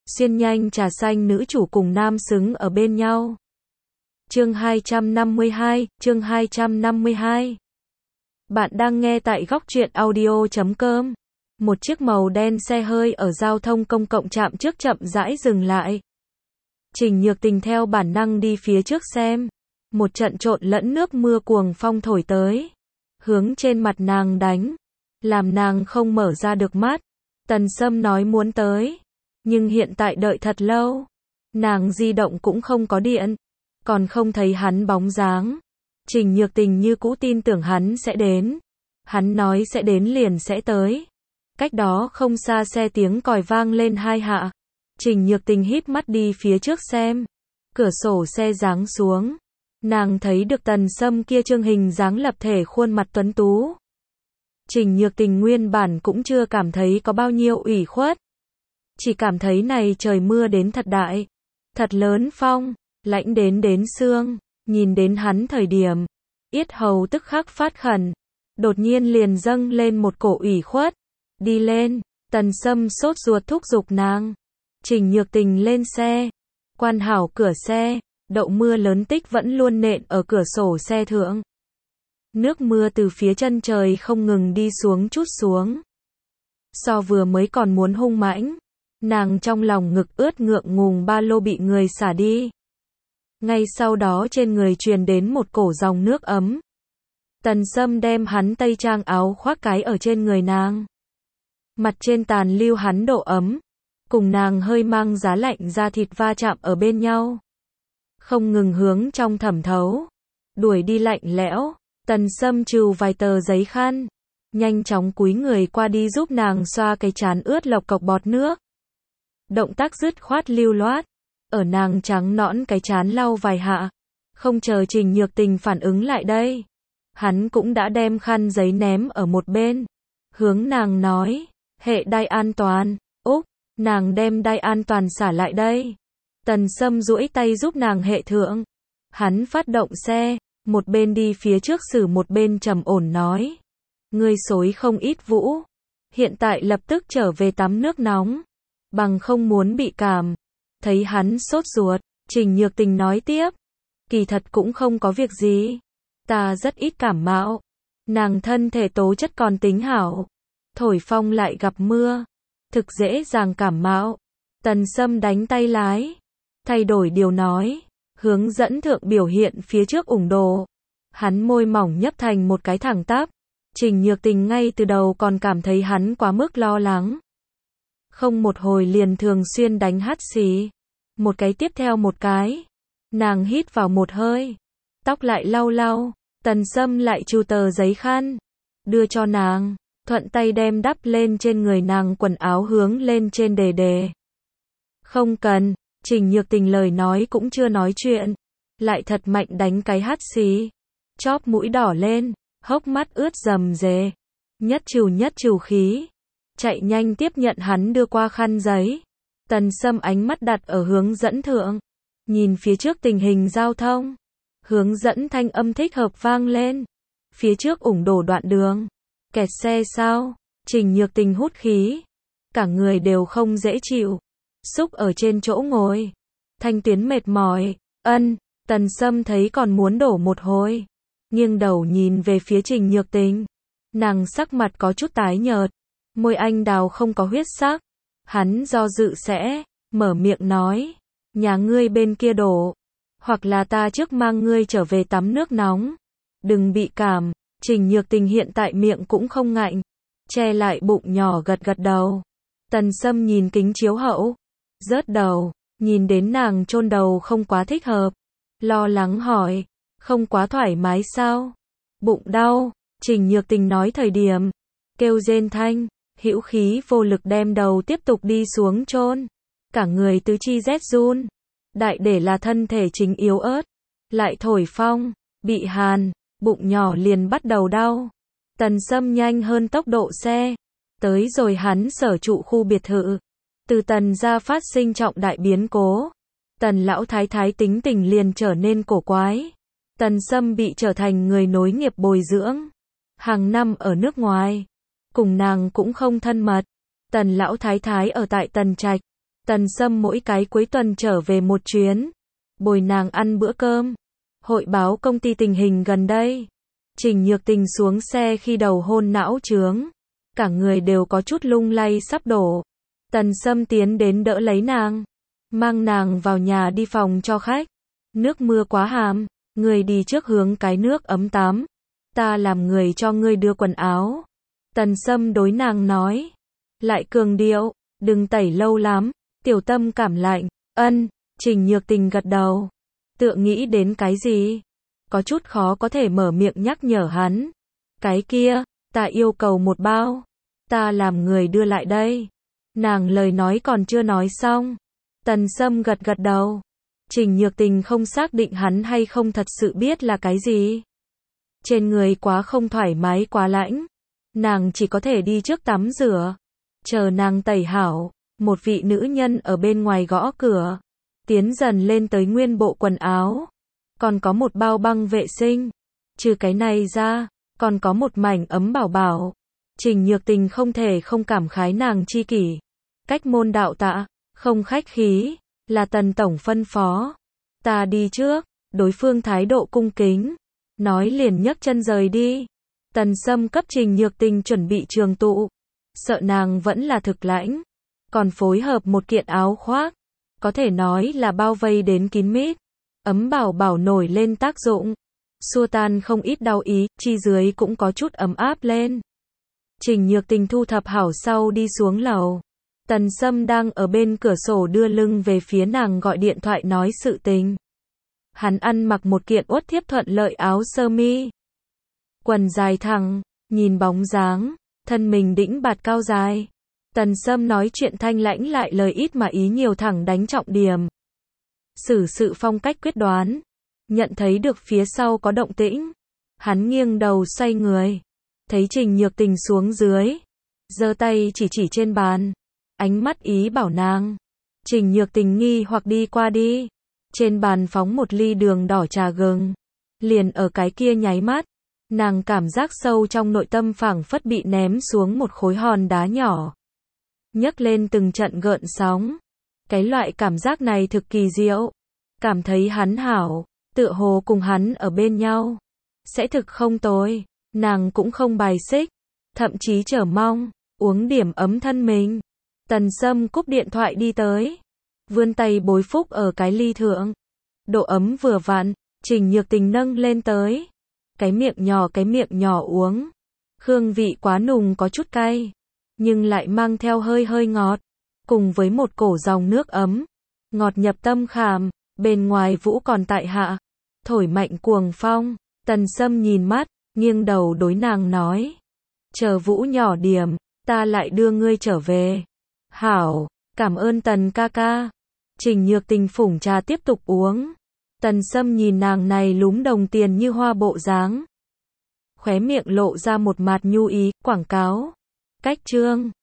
Xuyên nhanh trà xanh nữ chủ cùng nam xứng ở bên nhau. Chương 252, chương 252. Bạn đang nghe tại góc truyện audio.com. Một chiếc màu đen xe hơi ở giao thông công cộng chạm trước chậm rãi dừng lại. Trình Nhược Tình theo bản năng đi phía trước xem. Một trận trộn lẫn nước mưa cuồng phong thổi tới, hướng trên mặt nàng đánh, làm nàng không mở ra được mắt. Tần Sâm nói muốn tới, nhưng hiện tại đợi thật lâu. Nàng di động cũng không có điện, còn không thấy hắn bóng dáng. Trình Nhược Tình như cũ tin tưởng hắn sẽ đến. Hắn nói sẽ đến liền sẽ tới. Cách đó không xa xe tiếng còi vang lên 2 hạ. Trình Nhược Tình híp mắt đi phía trước xem. Cửa sổ xe giáng xuống. Nàng thấy được Tần Sâm kia trương hình dáng lập thể khuôn mặt tuấn tú. Trình Nhược Tình nguyên bản cũng chưa cảm thấy có bao nhiêu ủy khuất. Chỉ cảm thấy này trời mưa đến thật đại. Thật lớn phong, lãnh đến xương. Nhìn đến hắn thời điểm, yết hầu tức khắc phát khẩn. Đột nhiên liền dâng lên một cổ ủy khuất. Đi lên, Tần Sâm sốt ruột thúc giục nàng. Trình Nhược Tình lên xe. Quan hảo cửa xe. Đậu mưa lớn tích vẫn luôn nện ở cửa sổ xe thượng. Nước mưa từ phía chân trời không ngừng đi xuống chút xuống. So vừa mới còn muốn hung mãnh. Nàng trong lòng ngực ướt ngượng ngùng ba lô bị người xả đi. Ngay sau đó trên người truyền đến một cổ dòng nước ấm. Tần Sâm đem hắn tây trang áo khoác cái ở trên người nàng. Mặt trên tàn lưu hắn độ ấm. Cùng nàng hơi mang giá lạnh da thịt va chạm ở bên nhau. Không ngừng hướng trong thẩm thấu. Đuổi đi lạnh lẽo. Tần Sâm trừ vài tờ giấy khăn. Nhanh chóng cúi người qua đi giúp nàng xoa cái trán ướt lộc cộc bọt nước. Động tác dứt khoát lưu loát. Ở nàng trắng nõn cái trán lau vài hạ. Không chờ Trình Nhược Tình phản ứng lại đây. Hắn cũng đã đem khăn giấy ném ở một bên. Hướng nàng nói. Hệ đai an toàn. Úc, nàng đem đai an toàn xả lại đây. Tần Sâm duỗi tay giúp nàng hệ thượng. Hắn phát động xe. Một bên đi phía trước xử một bên trầm ổn nói. Ngươi xối không ít vũ. Hiện tại lập tức trở về tắm nước nóng. Bằng không muốn bị cảm. Thấy hắn sốt ruột. Trình Nhược Tình nói tiếp. Kỳ thật cũng không có việc gì. Ta rất ít cảm mạo. Nàng thân thể tố chất còn tính hảo. Thổi phong lại gặp mưa. Thực dễ dàng cảm mạo. Tần Sâm đánh tay lái. Thay đổi điều nói. Hướng dẫn thượng biểu hiện phía trước ủng đồ. Hắn môi mỏng nhấp thành một cái thẳng tắp. Trình Nhược Tình ngay từ đầu còn cảm thấy hắn quá mức lo lắng. Không một hồi liền thường xuyên đánh hắt xì. Một cái tiếp theo một cái. Nàng hít vào một hơi. Tóc lại lau lau. Tần Sâm lại chu tờ giấy khăn. Đưa cho nàng. Thuận tay đem đắp lên trên người nàng quần áo hướng lên trên đề. Không cần. Trình Nhược Tình lời nói cũng chưa nói chuyện. Lại thật mạnh đánh cái hắt xì. Chóp mũi đỏ lên. Hốc mắt ướt rầm rề. Nhất trừ khí. Chạy nhanh tiếp nhận hắn đưa qua khăn giấy. Tần Sâm ánh mắt đặt ở hướng dẫn thượng. Nhìn phía trước tình hình giao thông. Hướng dẫn thanh âm thích hợp vang lên. Phía trước ủng đổ đoạn đường. Kẹt xe sao? Trình Nhược Tình hút khí. Cả người đều không dễ chịu. Xúc ở trên chỗ ngồi. Thanh tuyến mệt mỏi. Tần Sâm thấy còn muốn đổ một hồi. Nghiêng đầu nhìn về phía Trình Nhược Tình. Nàng sắc mặt có chút tái nhợt. Môi anh đào không có huyết sắc. Hắn do dự sẽ mở miệng nói. Nhà ngươi bên kia đổ. Hoặc là ta trước mang ngươi trở về tắm nước nóng. Đừng bị cảm. Trình Nhược Tình hiện tại miệng cũng không ngạnh. Che lại bụng nhỏ gật đầu. Tần Sâm nhìn kính chiếu hậu. Rớt đầu. Nhìn đến nàng chôn đầu không quá thích hợp. Lo lắng hỏi. Không quá thoải mái sao? Bụng đau. Trình Nhược Tình nói thời điểm. Kêu rên thanh. Hữu khí vô lực đem đầu tiếp tục đi xuống chôn. Cả người tứ chi rét run. Đại để là thân thể chính yếu ớt. Lại thổi phong. Bị hàn. Bụng nhỏ liền bắt đầu đau. Tần Sâm nhanh hơn tốc độ xe. Tới rồi hắn sở trụ khu biệt thự. Từ Tần gia phát sinh trọng đại biến cố. Tần lão thái thái tính tình liền trở nên cổ quái. Tần Sâm bị trở thành người nối nghiệp bồi dưỡng. Hàng năm ở nước ngoài. Cùng nàng cũng không thân mật. Tần lão thái thái ở tại Tần Trạch. Tần Sâm mỗi cái cuối tuần trở về một chuyến, bồi nàng ăn bữa cơm, hội báo công ty tình hình gần đây. Trình Nhược Tình xuống xe khi đầu hôn não chướng, cả người đều có chút lung lay sắp đổ. Tần Sâm tiến đến đỡ lấy nàng, mang nàng vào nhà đi phòng cho khách. Nước mưa quá hàm, người đi trước hướng cái nước ấm tắm, ta làm người cho ngươi đưa quần áo. Tần Sâm đối nàng nói, lại cường điệu, đừng tẩy lâu lắm, tiểu tâm cảm lạnh. Ân, Trình Nhược Tình gật đầu, tựa nghĩ đến cái gì, có chút khó có thể mở miệng nhắc nhở hắn. Cái kia, ta yêu cầu một bao, ta làm người đưa lại đây. Nàng lời nói còn chưa nói xong, Tần Sâm gật gật đầu. Trình Nhược Tình không xác định hắn hay không thật sự biết là cái gì. Trên người quá không thoải mái quá lạnh, nàng chỉ có thể đi trước tắm rửa. Chờ nàng tẩy hảo, một vị nữ nhân ở bên ngoài gõ cửa, tiến dần lên tới nguyên bộ quần áo. Còn có một bao băng vệ sinh. Trừ cái này ra, còn có một mảnh ấm bảo bảo. Trình Nhược Tình không thể không cảm khái nàng chi kỷ. Cách môn đạo tạ, không khách khí, là Tần tổng phân phó. Ta đi trước, đối phương thái độ cung kính, nói liền nhấc chân rời đi. Tần Sâm cấp Trình Nhược Tình chuẩn bị trường tụ, sợ nàng vẫn là thực lãnh, còn phối hợp một kiện áo khoác, có thể nói là bao vây đến kín mít. Ấm bảo bảo nổi lên tác dụng, xua tan không ít đau ý, chi dưới cũng có chút ấm áp lên. Trình Nhược Tình thu thập hảo sau đi xuống lầu. Tần Sâm đang ở bên cửa sổ đưa lưng về phía nàng gọi điện thoại nói sự tình. Hắn ăn mặc một kiện uất thiếp thuận lợi áo sơ mi, quần dài thẳng, nhìn bóng dáng, thân mình đĩnh bạt cao dài. Tần Sâm nói chuyện thanh lãnh lại lời ít mà ý nhiều, thẳng đánh trọng điểm. Xử sự phong cách quyết đoán, nhận thấy được phía sau có động tĩnh, hắn nghiêng đầu xoay người, thấy Trình Nhược Tình xuống dưới, giơ tay chỉ trên bàn, ánh mắt ý bảo nàng. Trình Nhược Tình nghi hoặc đi qua đi, trên bàn phóng một ly đường đỏ trà gừng, liền ở cái kia nháy mắt, nàng cảm giác sâu trong nội tâm phảng phất bị ném xuống một khối hòn đá nhỏ, nhấc lên từng trận gợn sóng. Cái loại cảm giác này thực kỳ diệu, cảm thấy hắn hảo, tựa hồ cùng hắn ở bên nhau, sẽ thực không tồi. Nàng cũng không bài xích, thậm chí chờ mong, uống điểm ấm thân mình. Tần Sâm cúp điện thoại đi tới, vươn tay bối phúc ở cái ly thượng, độ ấm vừa vặn. Trình Nhược Tình nâng lên tới, cái miệng nhỏ uống, hương vị quá nùng có chút cay, nhưng lại mang theo hơi ngọt, cùng với một cổ dòng nước ấm, ngọt nhập tâm khảm. Bên ngoài vũ còn tại hạ, thổi mạnh cuồng phong. Tần Sâm nhìn mắt, nghiêng đầu đối nàng nói, chờ vũ nhỏ điểm, ta lại đưa ngươi trở về. Hảo, cảm ơn Tần ca ca. Trình Nhược Tình phủng trà tiếp tục uống. Tần Sâm nhìn nàng này lúm đồng tiền như hoa bộ dáng, khóe miệng lộ ra một mạt nhu ý. Quảng cáo, cách chương.